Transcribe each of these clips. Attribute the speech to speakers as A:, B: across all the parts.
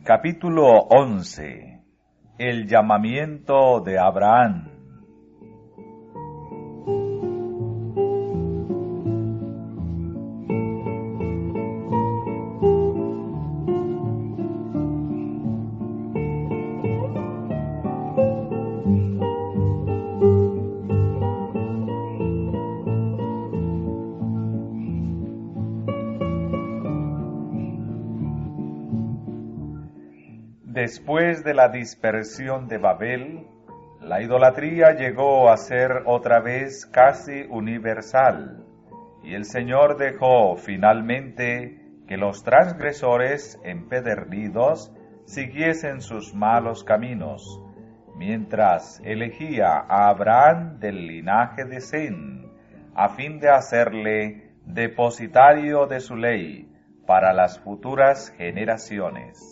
A: Capítulo 11. El llamamiento de Abraham. Después de la dispersión de Babel, la idolatría llegó a ser otra vez casi universal, y el Señor dejó finalmente que los transgresores empedernidos siguiesen sus malos caminos, mientras elegía a Abraham del linaje de Sem, a fin de hacerle depositario de su ley para las futuras generaciones.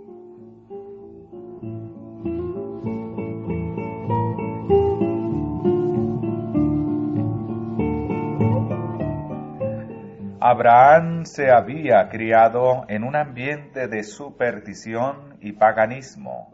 A: Abraham se había criado en un ambiente de superstición y paganismo.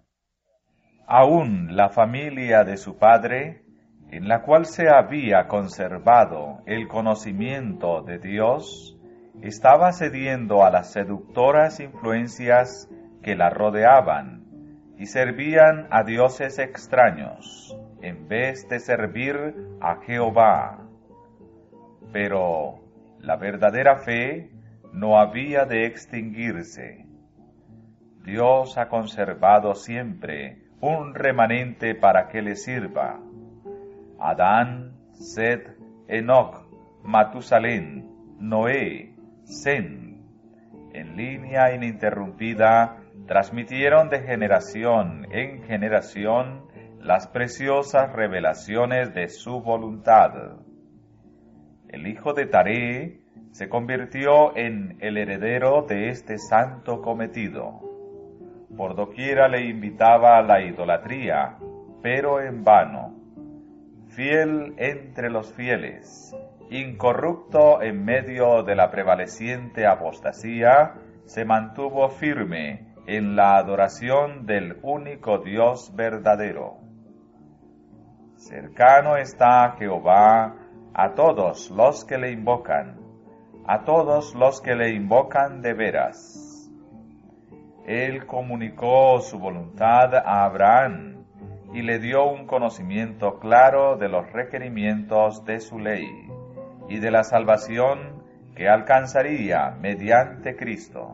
A: Aún la familia de su padre, en la cual se había conservado el conocimiento de Dios, estaba cediendo a las seductoras influencias que la rodeaban y servían a dioses extraños en vez de servir a Jehová. Pero la verdadera fe no había de extinguirse. Dios ha conservado siempre un remanente para que le sirva. Adán, Set, Enoc, Matusalén, Noé, Sem, en línea ininterrumpida, transmitieron de generación en generación las preciosas revelaciones de su voluntad. El hijo de Taré se convirtió en el heredero de este santo cometido. Por doquiera le invitaba a la idolatría, pero en vano. Fiel entre los fieles, incorrupto en medio de la prevaleciente apostasía, se mantuvo firme en la adoración del único Dios verdadero. Cercano está Jehová a todos los que le invocan, a todos los que le invocan de veras. Él comunicó su voluntad a Abraham y le dio un conocimiento claro de los requerimientos de su ley y de la salvación que alcanzaría mediante Cristo.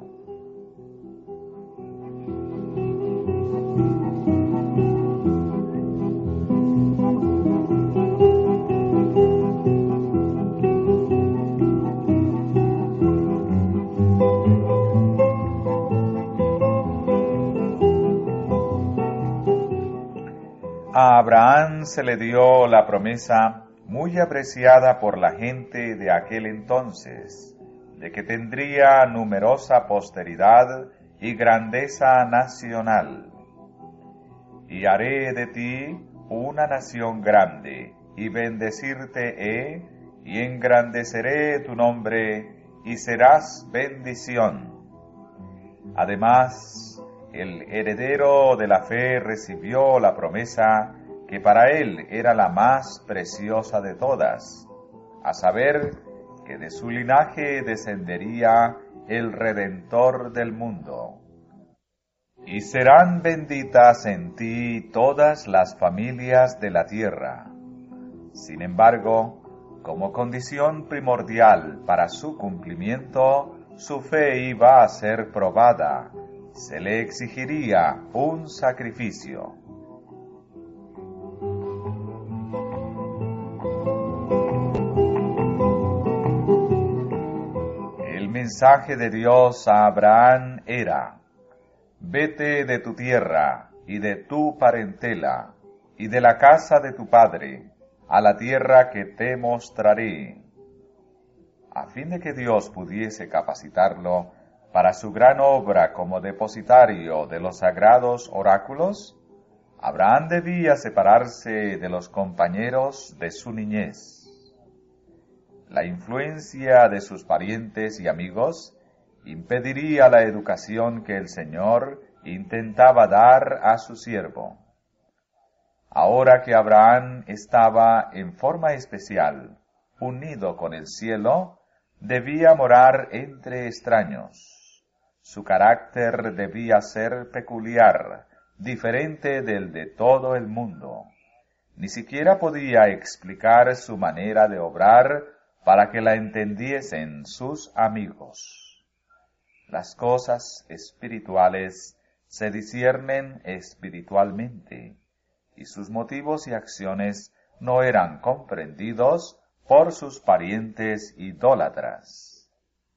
A: A Abraham se le dio la promesa muy apreciada por la gente de aquel entonces, de que tendría numerosa posteridad y grandeza nacional. Y haré de ti una nación grande, y bendecirte he, y engrandeceré tu nombre, y serás bendición. Además, el heredero de la fe recibió la promesa que para él era la más preciosa de todas, a saber, que de su linaje descendería el Redentor del mundo. Y serán benditas en ti todas las familias de la tierra. Sin embargo, como condición primordial para su cumplimiento, su fe iba a ser probada. Se le exigiría un sacrificio. El mensaje de Dios a Abraham era: vete de tu tierra y de tu parentela y de la casa de tu padre a la tierra que te mostraré. A fin de que Dios pudiese capacitarlo para su gran obra como depositario de los sagrados oráculos, Abraham debía separarse de los compañeros de su niñez. La influencia de sus parientes y amigos impediría la educación que el Señor intentaba dar a su siervo. Ahora que Abraham estaba en forma especial, unido con el cielo, debía morar entre extraños. Su carácter debía ser peculiar, diferente del de todo el mundo. Ni siquiera podía explicar su manera de obrar para que la entendiesen sus amigos. Las cosas espirituales se disciernen espiritualmente, y sus motivos y acciones no eran comprendidos por sus parientes idólatras.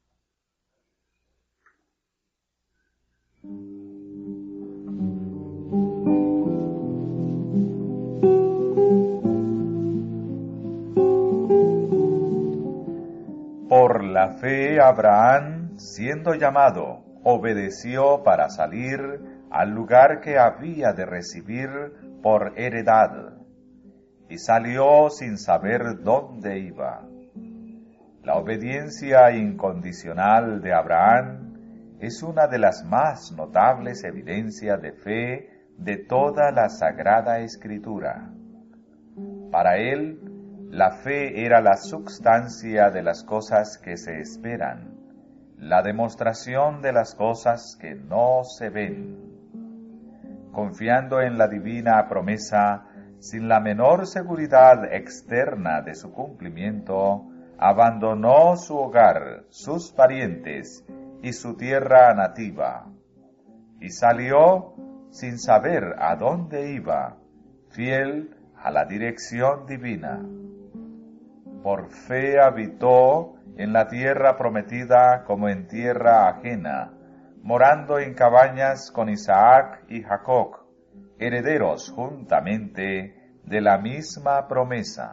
A: Por la fe, Abraham, siendo llamado, obedeció para salir al lugar que había de recibir por heredad, y salió sin saber dónde iba. La obediencia incondicional de Abraham es una de las más notables evidencias de fe de toda la Sagrada Escritura. Para él, la fe era la substancia de las cosas que se esperan, la demostración de las cosas que no se ven. Confiando en la divina promesa, sin la menor seguridad externa de su cumplimiento, abandonó su hogar, sus parientes y su tierra nativa, y salió sin saber a dónde iba, fiel a la dirección divina. Por fe habitó en la tierra prometida como en tierra ajena, morando en cabañas con Isaac y Jacob, herederos juntamente de la misma promesa.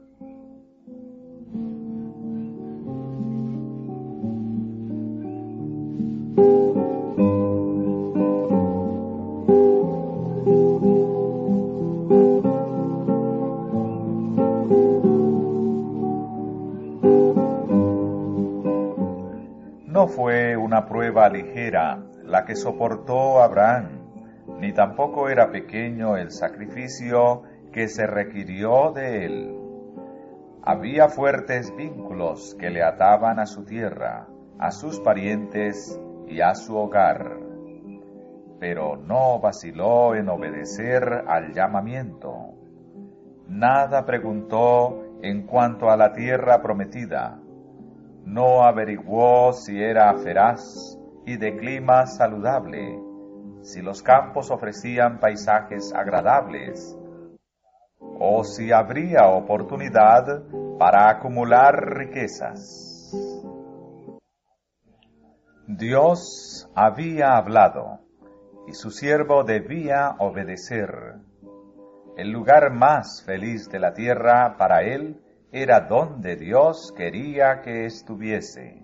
A: No fue una prueba ligera la que soportó Abraham, ni tampoco era pequeño el sacrificio que se requirió de él. Había fuertes vínculos que le ataban a su tierra, a sus parientes y a su hogar. Pero no vaciló en obedecer al llamamiento. Nada preguntó en cuanto a la tierra prometida. No averiguó si era feraz y de clima saludable, si los campos ofrecían paisajes agradables, o si habría oportunidad para acumular riquezas. Dios había hablado, y su siervo debía obedecer. El lugar más feliz de la tierra para él era donde Dios quería que estuviese.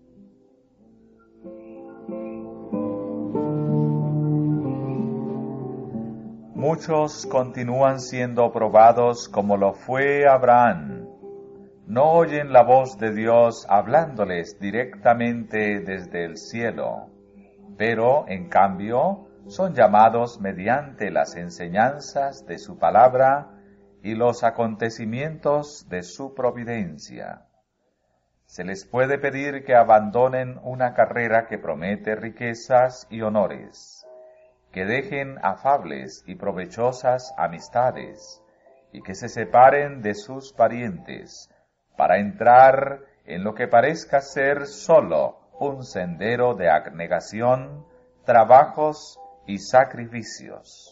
A: Muchos continúan siendo probados como lo fue Abraham. No oyen la voz de Dios hablándoles directamente desde el cielo, pero, en cambio, son llamados mediante las enseñanzas de su palabra y los acontecimientos de su providencia. Se les puede pedir que abandonen una carrera que promete riquezas y honores, que dejen afables y provechosas amistades, y que se separen de sus parientes, para entrar en lo que parezca ser solo un sendero de abnegación, trabajos y sacrificios.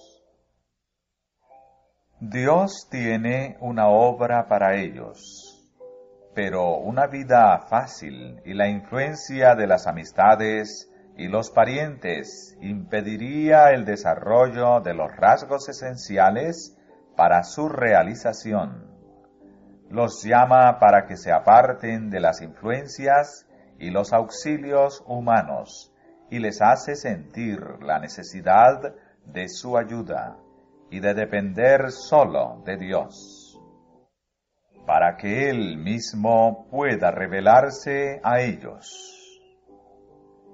A: Dios tiene una obra para ellos, pero una vida fácil y la influencia de las amistades y los parientes impediría el desarrollo de los rasgos esenciales para su realización. Los llama para que se aparten de las influencias y los auxilios humanos y les hace sentir la necesidad de su ayuda y de depender solo de Dios, para que Él mismo pueda revelarse a ellos.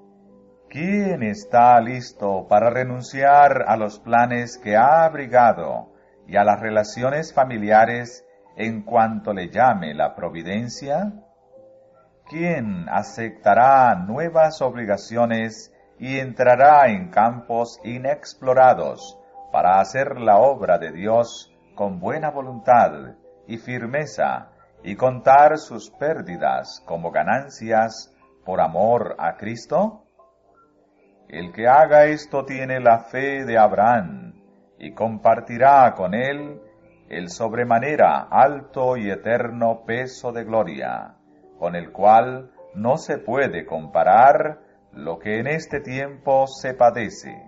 A: ¿quién está listo para renunciar a los planes que ha abrigado y a las relaciones familiares en cuanto le llame la providencia? ¿Quién aceptará nuevas obligaciones y entrará en campos inexplorados para hacer la obra de Dios con buena voluntad y firmeza y contar sus pérdidas como ganancias por amor a Cristo? El que haga esto tiene la fe de Abraham y compartirá con él el sobremanera alto y eterno peso de gloria, con el cual no se puede comparar lo que en este tiempo se padece.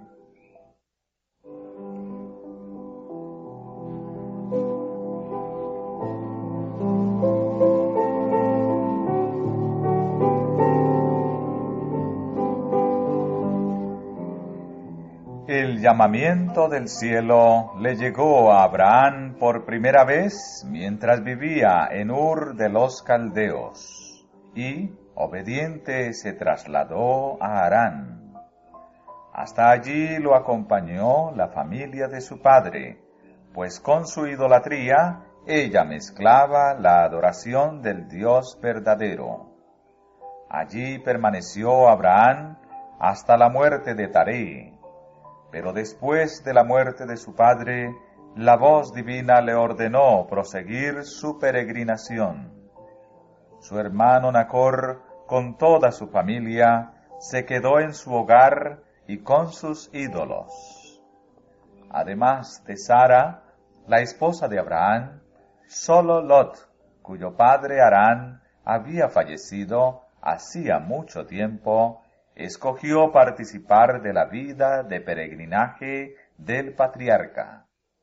A: El llamamiento del cielo le llegó a Abraham por primera vez mientras vivía en Ur de los Caldeos, y, obediente, se trasladó a Harán. Hasta allí lo acompañó la familia de su padre, pues con su idolatría ella mezclaba la adoración del Dios verdadero. Allí permaneció Abraham hasta la muerte de Taré. Pero después de la muerte de su padre, la voz divina le ordenó proseguir su peregrinación. Su hermano Nacor, con toda su familia, se quedó en su hogar y con sus ídolos. Además de Sara, la esposa de Abraham, solo Lot, cuyo padre Harán había fallecido hacía mucho tiempo, escogió participar de la vida de peregrinaje del patriarca.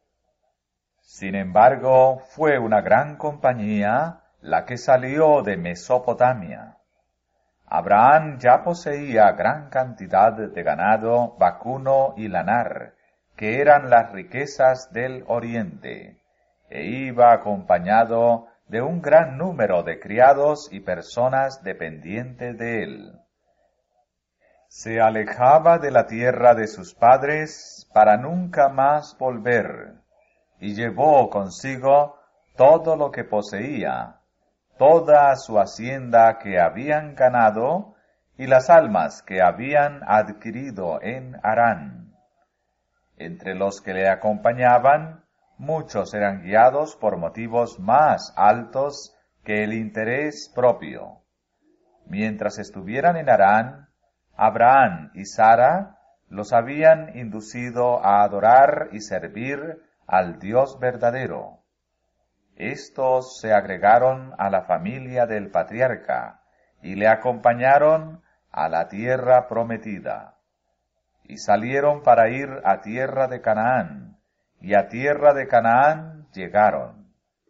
A: Sin embargo, fue una gran compañía la que salió de Mesopotamia. Abraham ya poseía gran cantidad de ganado vacuno y lanar, que eran las riquezas del oriente, e iba acompañado de un gran número de criados y personas dependientes de él. Se alejaba de la tierra de sus padres para nunca más volver, y llevó consigo todo lo que poseía, toda su hacienda que habían ganado, y las almas que habían adquirido en Harán. Entre los que le acompañaban, muchos eran guiados por motivos más altos que el interés propio. Mientras estuvieran en Harán, Abraham y Sara los habían inducido a adorar y servir al Dios verdadero. Estos se agregaron a la familia del patriarca y le acompañaron a la tierra prometida. Y salieron para ir a tierra de Canaán, y a tierra de Canaán llegaron.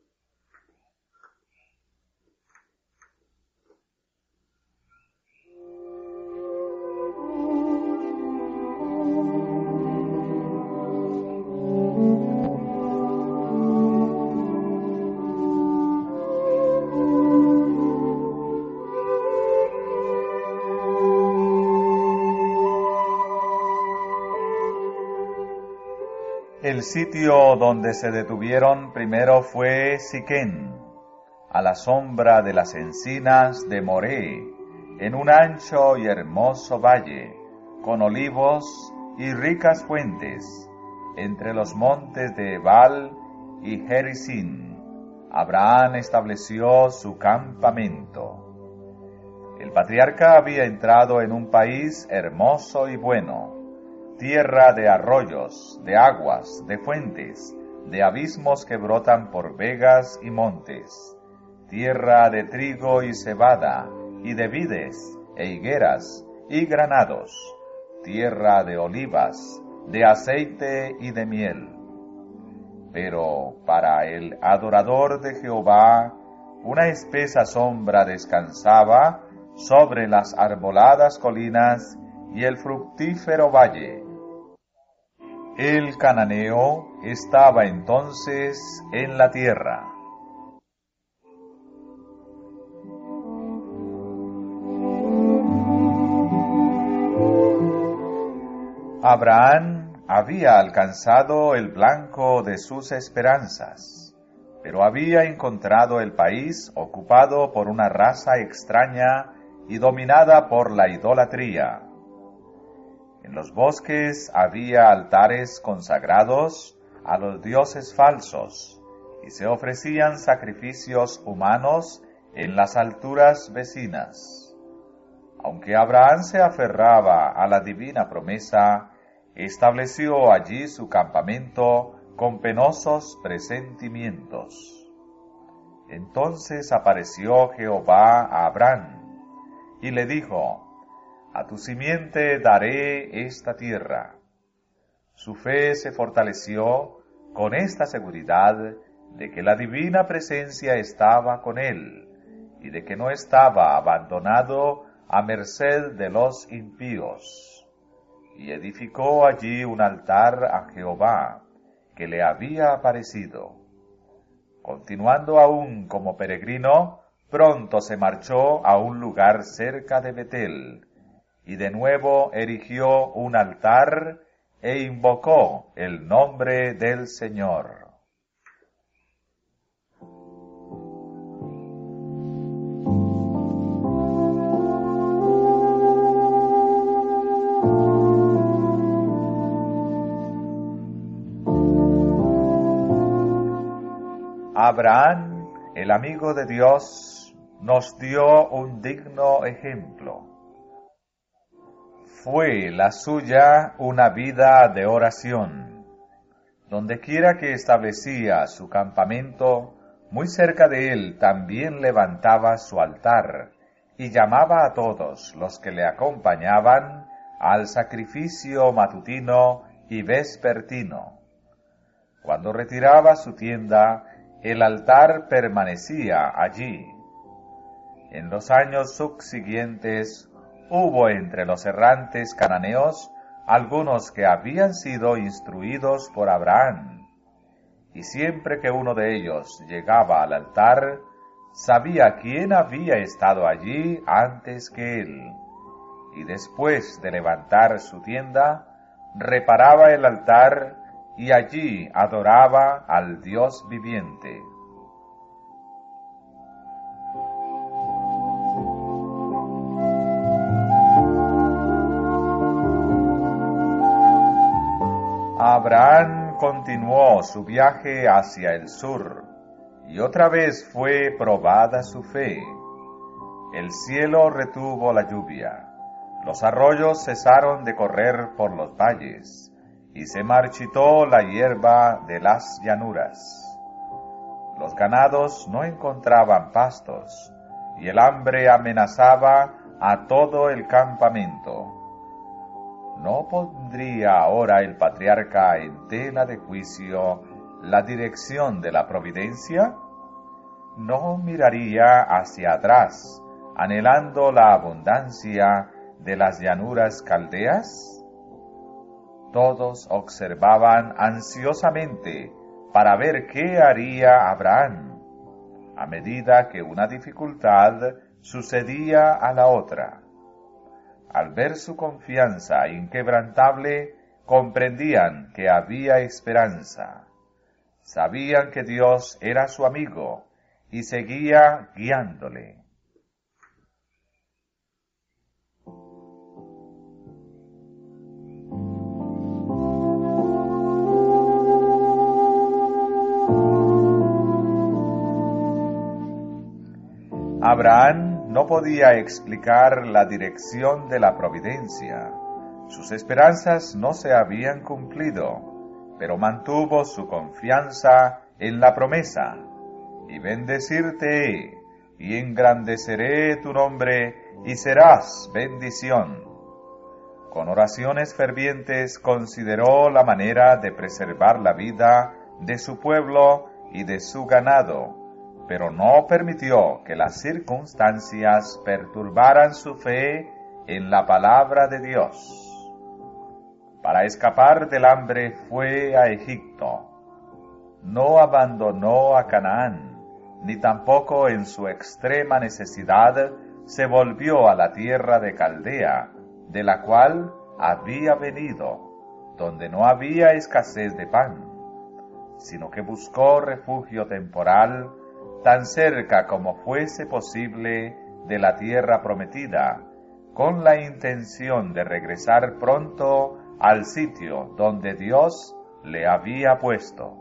A: El sitio donde se detuvieron primero fue Siquén, a la sombra de las encinas de Moré, en un ancho y hermoso valle, con olivos y ricas fuentes, entre los montes de Ebal y Gerizim. Abraham estableció su campamento. El patriarca había entrado en un país hermoso y bueno, tierra de arroyos, de aguas, de fuentes, de abismos que brotan por vegas y montes, tierra de trigo y cebada, y de vides, e higueras, y granados, tierra de olivas, de aceite y de miel. Pero para el adorador de Jehová, una espesa sombra descansaba sobre las arboladas colinas y el fructífero valle. El cananeo estaba entonces en la tierra. Abraham había alcanzado el blanco de sus esperanzas, pero había encontrado el país ocupado por una raza extraña y dominada por la idolatría. En los bosques había altares consagrados a los dioses falsos, y se ofrecían sacrificios humanos en las alturas vecinas. Aunque Abraham se aferraba a la divina promesa, estableció allí su campamento con penosos presentimientos. Entonces apareció Jehová a Abraham, y le dijo: a tu simiente daré esta tierra. Su fe se fortaleció con esta seguridad de que la divina presencia estaba con él, y de que no estaba abandonado a merced de los impíos. Y edificó allí un altar a Jehová, que le había aparecido. Continuando aún como peregrino, pronto se marchó a un lugar cerca de Betel, y de nuevo erigió un altar e invocó el nombre del Señor. Abraham, el amigo de Dios, nos dio un digno ejemplo. Fue la suya una vida de oración. Dondequiera que establecía su campamento, muy cerca de él también levantaba su altar y llamaba a todos los que le acompañaban al sacrificio matutino y vespertino. Cuando retiraba su tienda, el altar permanecía allí. En los años subsiguientes, hubo entre los errantes cananeos algunos que habían sido instruidos por Abraham, y siempre que uno de ellos llegaba al altar, sabía quién había estado allí antes que él, y después de levantar su tienda, reparaba el altar y allí adoraba al Dios viviente. Abraham continuó su viaje hacia el sur, y otra vez fue probada su fe. El cielo retuvo la lluvia, los arroyos cesaron de correr por los valles, y se marchitó la hierba de las llanuras. Los ganados no encontraban pastos, y el hambre amenazaba a todo el campamento. ¿No pondría ahora el patriarca en tela de juicio la dirección de la providencia? ¿No miraría hacia atrás, anhelando la abundancia de las llanuras caldeas? Todos observaban ansiosamente para ver qué haría Abraham, a medida que una dificultad sucedía a la otra. Al ver su confianza inquebrantable, comprendían que había esperanza. Sabían que Dios era su amigo y seguía guiándole. Abraham no podía explicar la dirección de la providencia. Sus esperanzas no se habían cumplido, pero mantuvo su confianza en la promesa. Y bendecirte, y engrandeceré tu nombre, y serás bendición. Con oraciones fervientes consideró la manera de preservar la vida de su pueblo y de su ganado, pero no permitió que las circunstancias perturbaran su fe en la palabra de Dios. Para escapar del hambre fue a Egipto. No abandonó a Canaán, ni tampoco en su extrema necesidad se volvió a la tierra de Caldea, de la cual había venido. donde no había escasez de pan, sino que buscó refugio temporal tan cerca como fuese posible de la tierra prometida, con la intención de regresar pronto al sitio donde Dios le había puesto.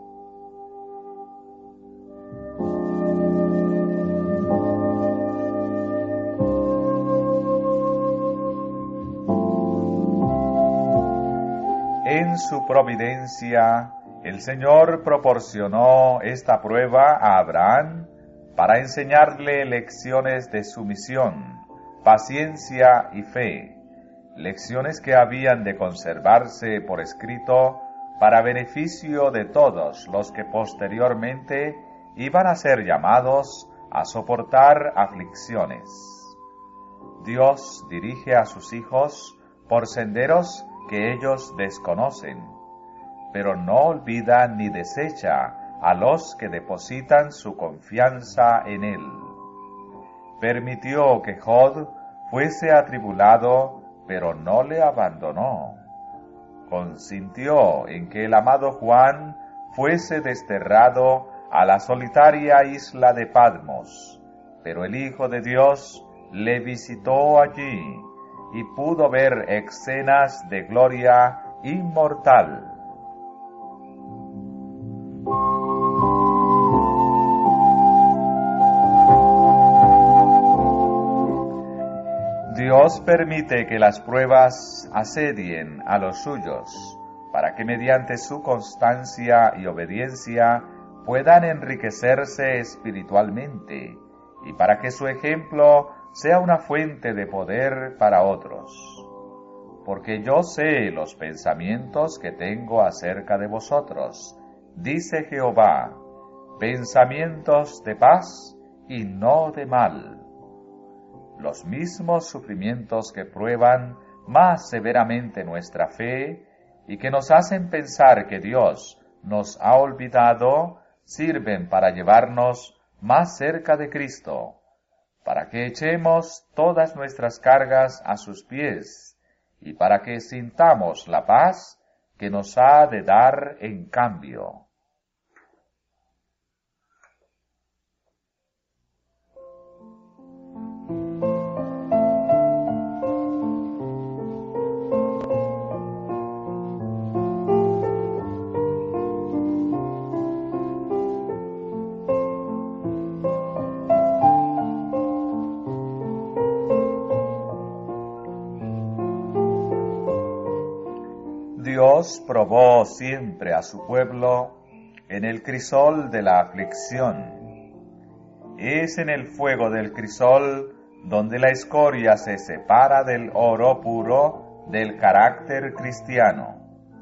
A: En su providencia, el Señor proporcionó esta prueba a Abraham para enseñarle lecciones de sumisión, paciencia y fe, lecciones que habían de conservarse por escrito para beneficio de todos los que posteriormente iban a ser llamados a soportar aflicciones. Dios dirige a sus hijos por senderos que ellos desconocen, pero no olvida ni desecha a los que depositan su confianza en Él. Permitió que Job fuese atribulado, pero no le abandonó. Consintió en que el amado Juan fuese desterrado a la solitaria isla de Patmos, pero el Hijo de Dios le visitó allí y pudo ver escenas de gloria inmortal. Dios permite que las pruebas asedien a los suyos, para que mediante su constancia y obediencia puedan enriquecerse espiritualmente, y para que su ejemplo sea una fuente de poder para otros. Porque yo sé los pensamientos que tengo acerca de vosotros, dice Jehová, pensamientos de paz y no de mal. Los mismos sufrimientos que prueban más severamente nuestra fe y que nos hacen pensar que Dios nos ha olvidado, sirven para llevarnos más cerca de Cristo, para que echemos todas nuestras cargas a sus pies y para que sintamos la paz que nos ha de dar en cambio. Dios probó siempre a su pueblo en el crisol de la aflicción. Es en el fuego del crisol donde la escoria se separa del oro puro del carácter cristiano.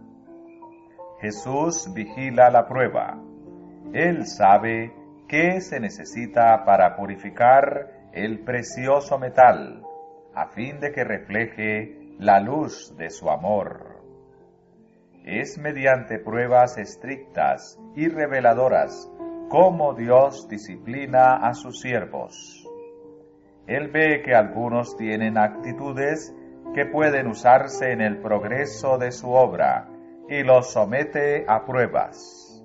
A: Jesús vigila la prueba. Él sabe qué se necesita para purificar el precioso metal, a fin de que refleje la luz de su amor. Es mediante pruebas estrictas y reveladoras cómo Dios disciplina a sus siervos. Él ve que algunos tienen actitudes que pueden usarse en el progreso de su obra y los somete a pruebas.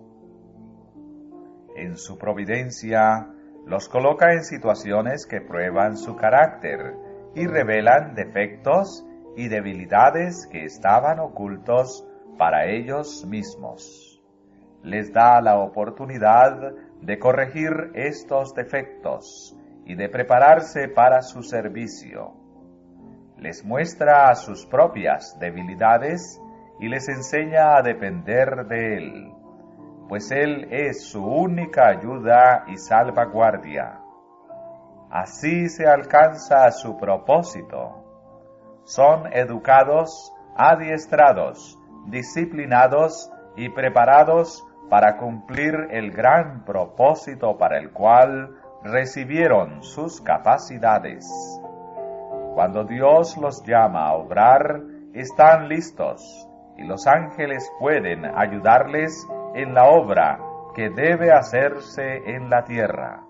A: En su providencia, los coloca en situaciones que prueban su carácter y revelan defectos y debilidades que estaban ocultos para ellos mismos. Les da la oportunidad de corregir estos defectos y de prepararse para su servicio. Les muestra sus propias debilidades y les enseña a depender de Él, pues Él es su única ayuda y salvaguardia. Así se alcanza su propósito. Son educados, adiestrados, disciplinados y preparados para cumplir el gran propósito para el cual recibieron sus capacidades. Cuando Dios los llama a obrar, están listos y los ángeles pueden ayudarles en la obra que debe hacerse en la tierra.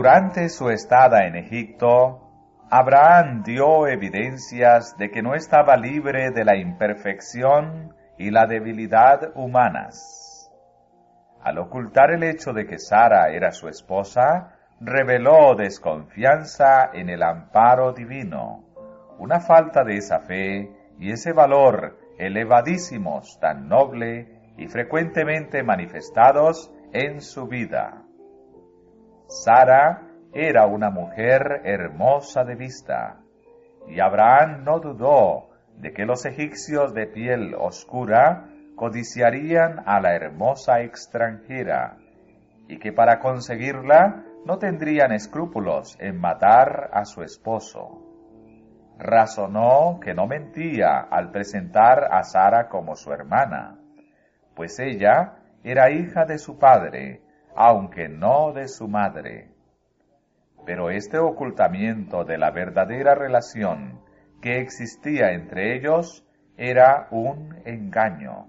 A: durante su estada en Egipto, Abraham dio evidencias de que no estaba libre de la imperfección y la debilidad humanas. Al ocultar el hecho de que Sara era su esposa, reveló desconfianza en el amparo divino, una falta de esa fe y ese valor elevadísimos tan noble y frecuentemente manifestados en su vida. Sara era una mujer hermosa de vista, y Abraham no dudó de que los egipcios de piel oscura codiciarían a la hermosa extranjera, y que para conseguirla no tendrían escrúpulos en matar a su esposo. Razonó que no mentía al presentar a Sara como su hermana, pues ella era hija de su padre, aunque no de su madre. Pero este ocultamiento de la verdadera relación que existía entre ellos era un engaño.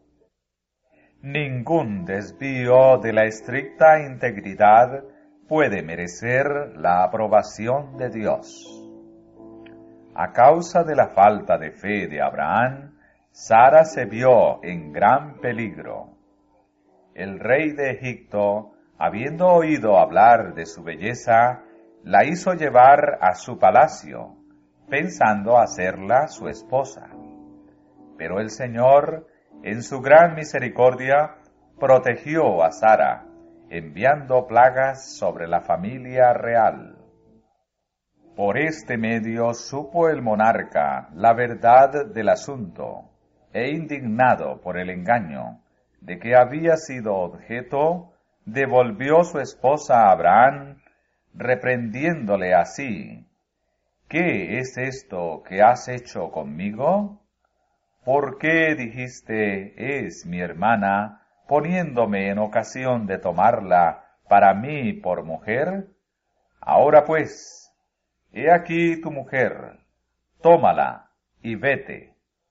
A: Ningún desvío de la estricta integridad puede merecer la aprobación de Dios. A causa de la falta de fe de Abraham, Sara se vio en gran peligro. El rey de Egipto, habiendo oído hablar de su belleza, la hizo llevar a su palacio, pensando hacerla su esposa. Pero el Señor, en su gran misericordia, protegió a Sara, enviando plagas sobre la familia real. Por este medio supo el monarca la verdad del asunto, e indignado por el engaño de que había sido objeto, devolvió su esposa a Abraham, reprendiéndole así: ¿Qué es esto que has hecho conmigo? ¿Por qué dijiste, es mi hermana, poniéndome en ocasión de tomarla para mí por mujer? Ahora pues, he aquí tu mujer, tómala y vete.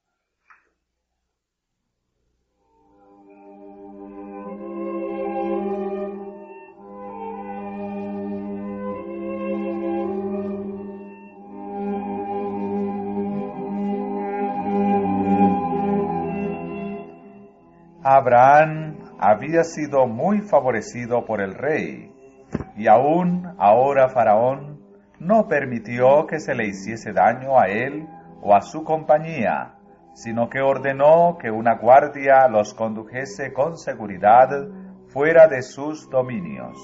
A: Abraham había sido muy favorecido por el rey, y aún ahora Faraón no permitió que se le hiciese daño a él o a su compañía, sino que ordenó que una guardia los condujese con seguridad fuera de sus dominios.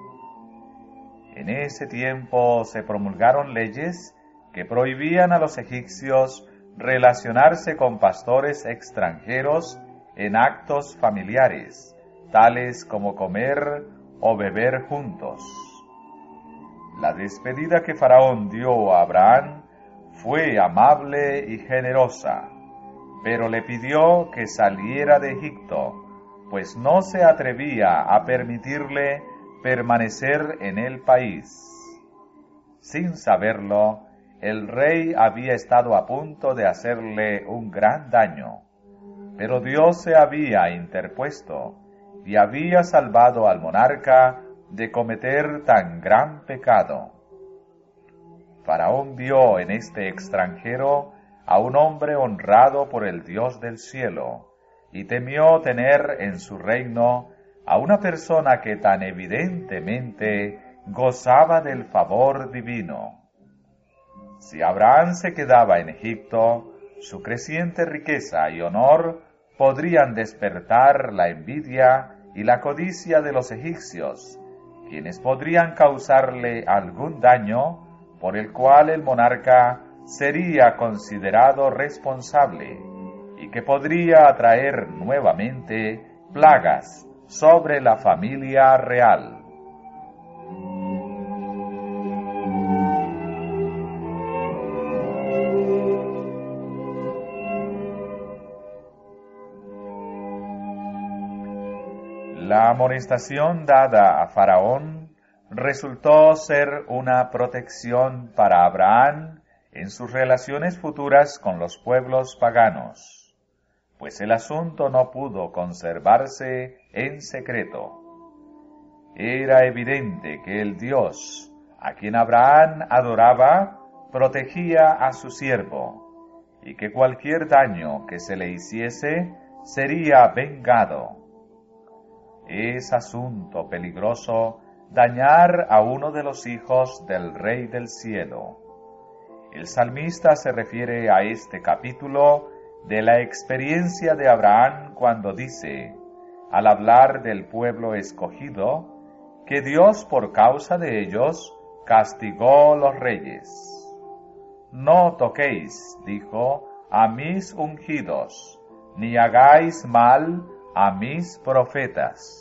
A: En ese tiempo se promulgaron leyes que prohibían a los egipcios relacionarse con pastores extranjeros en actos familiares, tales como comer o beber juntos. La despedida que Faraón dio a Abraham fue amable y generosa, pero le pidió que saliera de Egipto, pues no se atrevía a permitirle permanecer en el país. Sin saberlo, el rey había estado a punto de hacerle un gran daño, pero Dios se había interpuesto y había salvado al monarca de cometer tan gran pecado. Faraón vio en este extranjero a un hombre honrado por el Dios del cielo, y temió tener en su reino a una persona que tan evidentemente gozaba del favor divino. Si Abraham se quedaba en Egipto, su creciente riqueza y honor podrían despertar la envidia y la codicia de los egipcios, quienes podrían causarle algún daño por el cual el monarca sería considerado responsable y que podría atraer nuevamente plagas sobre la familia real. La amonestación dada a Faraón resultó ser una protección para Abraham en sus relaciones futuras con los pueblos paganos, pues el asunto no pudo conservarse en secreto. Era evidente que el Dios a quien Abraham adoraba protegía a su siervo, y que cualquier daño que se le hiciese sería vengado. Es asunto peligroso dañar a uno de los hijos del Rey del Cielo. El salmista se refiere a este capítulo de la experiencia de Abraham cuando dice, al hablar del pueblo escogido, que Dios por causa de ellos castigó los reyes. No toquéis, dijo, a mis ungidos, ni hagáis mal a mis profetas.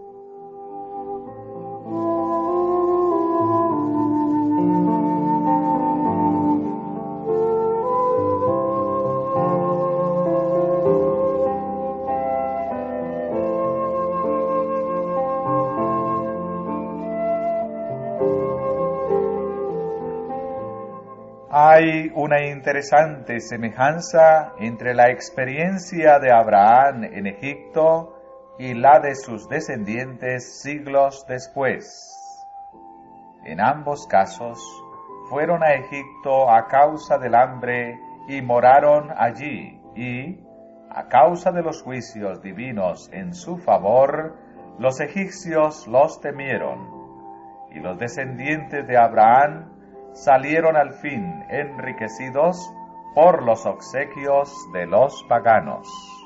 A: Hay una interesante semejanza entre la experiencia de Abraham en Egipto y la de sus descendientes siglos después. En ambos casos, fueron a Egipto a causa del hambre y moraron allí, y, a causa de los juicios divinos en su favor, los egipcios los temieron, y los descendientes de Abraham salieron al fin enriquecidos por los obsequios de los paganos.